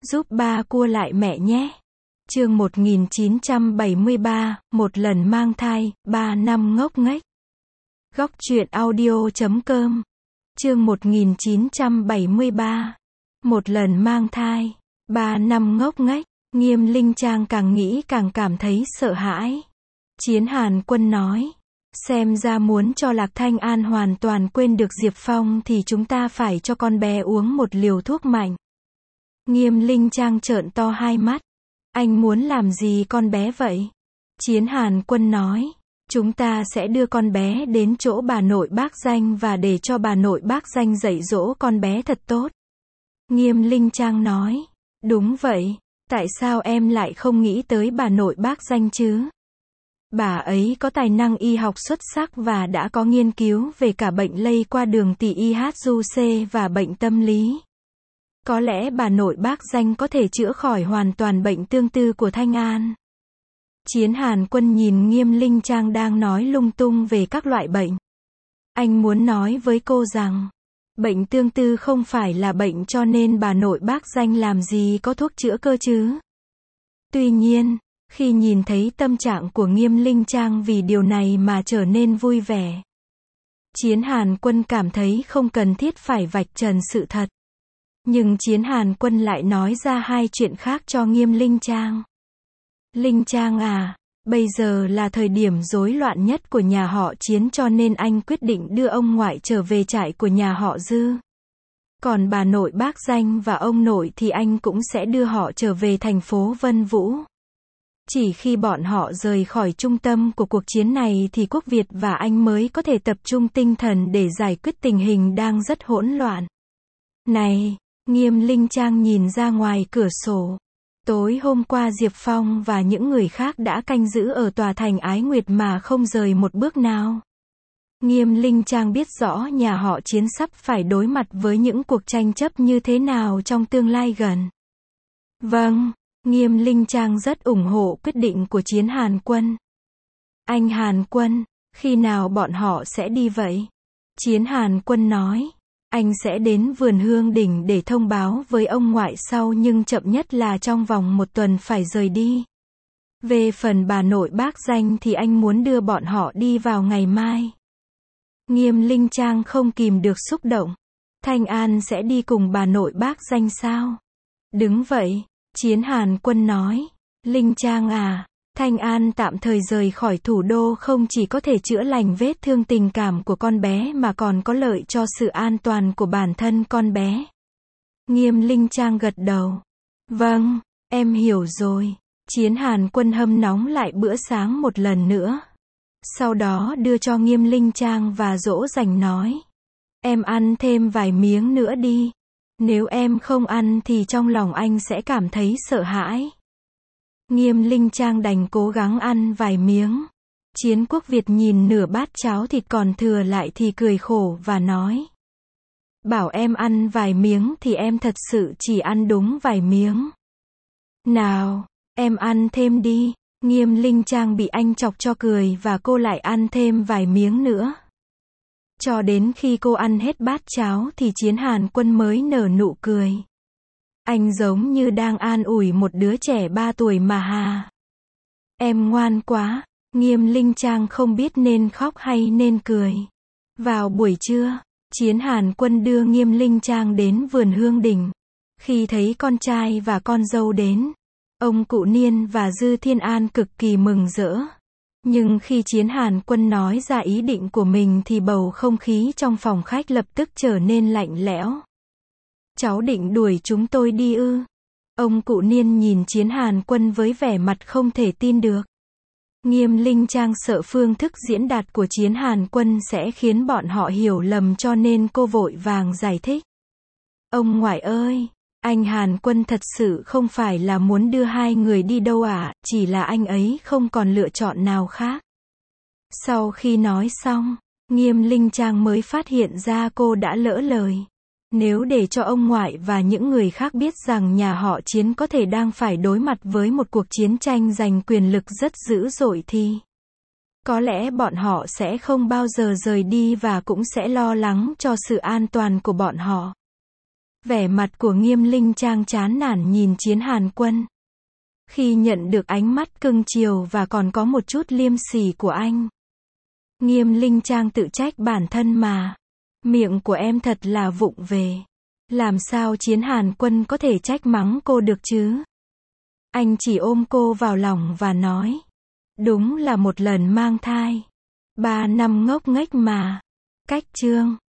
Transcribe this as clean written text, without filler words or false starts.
Giúp ba cua lại mẹ nhé. Chương 1973, một lần mang thai, 3 năm ngốc nghếch. Góc truyện audio.com. Chương 1973, một lần mang thai, 3 năm ngốc nghếch. Nghiêm Linh Trang càng nghĩ càng cảm thấy sợ hãi. Chiến Hàn Quân nói, xem ra muốn cho Lạc Thanh An hoàn toàn quên được Diệp Phong thì chúng ta phải cho con bé uống một liều thuốc mạnh. Nghiêm Linh Trang trợn to hai mắt. Anh muốn làm gì con bé vậy? Chiến Hàn Quân nói, chúng ta sẽ đưa con bé đến chỗ bà nội bác Danh và để cho bà nội bác Danh dạy dỗ con bé thật tốt. Nghiêm Linh Trang nói, đúng vậy, tại sao em lại không nghĩ tới bà nội bác Danh chứ? Bà ấy có tài năng y học xuất sắc và đã có nghiên cứu về cả bệnh lây qua đường tỳ IHUC và bệnh tâm lý. Có lẽ bà nội bác Danh có thể chữa khỏi hoàn toàn bệnh tương tư của Thanh An. Chiến Hàn Quân nhìn Nghiêm Linh Trang đang nói lung tung về các loại bệnh. Anh muốn nói với cô rằng, bệnh tương tư không phải là bệnh cho nên bà nội bác Danh làm gì có thuốc chữa cơ chứ. Tuy nhiên, khi nhìn thấy tâm trạng của Nghiêm Linh Trang vì điều này mà trở nên vui vẻ, Chiến Hàn Quân cảm thấy không cần thiết phải vạch trần sự thật. Nhưng Chiến Hàn Quân lại nói ra hai chuyện khác cho Nghiêm Linh Trang. Linh Trang à, bây giờ là thời điểm rối loạn nhất của nhà họ Chiến cho nên anh quyết định đưa ông ngoại trở về trại của nhà họ Dư. Còn bà nội bác Danh và ông nội thì anh cũng sẽ đưa họ trở về thành phố Vân Vũ. Chỉ khi bọn họ rời khỏi trung tâm của cuộc chiến này thì Quốc Việt và anh mới có thể tập trung tinh thần để giải quyết tình hình đang rất hỗn loạn. Này, Nghiêm Linh Trang nhìn ra ngoài cửa sổ. Tối hôm qua Diệp Phong và những người khác đã canh giữ ở tòa thành Ái Nguyệt mà không rời một bước nào. Nghiêm Linh Trang biết rõ nhà họ Chiến sắp phải đối mặt với những cuộc tranh chấp như thế nào trong tương lai gần. Vâng, Nghiêm Linh Trang rất ủng hộ quyết định của Chiến Hàn Quân. Anh Hàn Quân, khi nào bọn họ sẽ đi vậy? Chiến Hàn Quân nói, anh sẽ đến vườn Hương Đỉnh để thông báo với ông ngoại sau nhưng chậm nhất là trong vòng 1 tuần phải rời đi. Về phần bà nội bác Danh thì anh muốn đưa bọn họ đi vào ngày mai. Nghiêm Linh Trang không kìm được xúc động. Thanh An sẽ đi cùng bà nội bác Danh sao? Đúng vậy, Chiến Hàn Quân nói. Linh Trang à, Thanh An tạm thời rời khỏi thủ đô không chỉ có thể chữa lành vết thương tình cảm của con bé mà còn có lợi cho sự an toàn của bản thân con bé. Nghiêm Linh Trang gật đầu. Vâng, em hiểu rồi. Chiến Hàn Quân hâm nóng lại bữa sáng một lần nữa. Sau đó đưa cho Nghiêm Linh Trang và dỗ dành nói. Em ăn thêm vài miếng nữa đi. Nếu em không ăn thì trong lòng anh sẽ cảm thấy sợ hãi. Nghiêm Linh Trang đành cố gắng ăn vài miếng. Chiến Quốc Việt nhìn nửa bát cháo thịt còn thừa lại thì cười khổ và nói. Bảo em ăn vài miếng thì em thật sự chỉ ăn đúng vài miếng. Nào, em ăn thêm đi. Nghiêm Linh Trang bị anh chọc cho cười và cô lại ăn thêm vài miếng nữa. Cho đến khi cô ăn hết bát cháo thì Chiến Hàn Quân mới nở nụ cười. Anh giống như đang an ủi một đứa trẻ 3 tuổi mà hà. Em ngoan quá. Nghiêm Linh Trang không biết nên khóc hay nên cười. Vào buổi trưa, Chiến Hàn Quân đưa Nghiêm Linh Trang đến vườn Hương Đỉnh. Khi thấy con trai và con dâu đến, ông Cụ Niên và Dư Thiên An cực kỳ mừng rỡ. Nhưng khi Chiến Hàn Quân nói ra ý định của mình thì bầu không khí trong phòng khách lập tức trở nên lạnh lẽo. Cháu định đuổi chúng tôi đi ư? Ông Cụ Niên nhìn Chiến Hàn Quân với vẻ mặt không thể tin được. Nghiêm Linh Trang sợ phương thức diễn đạt của Chiến Hàn Quân sẽ khiến bọn họ hiểu lầm cho nên cô vội vàng giải thích. Ông ngoại ơi, anh Hàn Quân thật sự không phải là muốn đưa hai người đi đâu ạ, chỉ là anh ấy không còn lựa chọn nào khác. Sau khi nói xong, Nghiêm Linh Trang mới phát hiện ra cô đã lỡ lời. Nếu để cho ông ngoại và những người khác biết rằng nhà họ Chiến có thể đang phải đối mặt với một cuộc chiến tranh giành quyền lực rất dữ dội thì có lẽ bọn họ sẽ không bao giờ rời đi và cũng sẽ lo lắng cho sự an toàn của bọn họ. Vẻ mặt của Nghiêm Linh Trang chán nản nhìn Chiến Hàn Quân. Khi nhận được ánh mắt cưng chiều và còn có một chút liêm sỉ của anh, Nghiêm Linh Trang tự trách bản thân mà. Miệng của em thật là vụng về. Làm sao Chiến Hàn Quân có thể trách mắng cô được chứ? Anh chỉ ôm cô vào lòng và nói. Đúng là một lần mang thai. 3 năm ngốc nghếch mà. Cách chương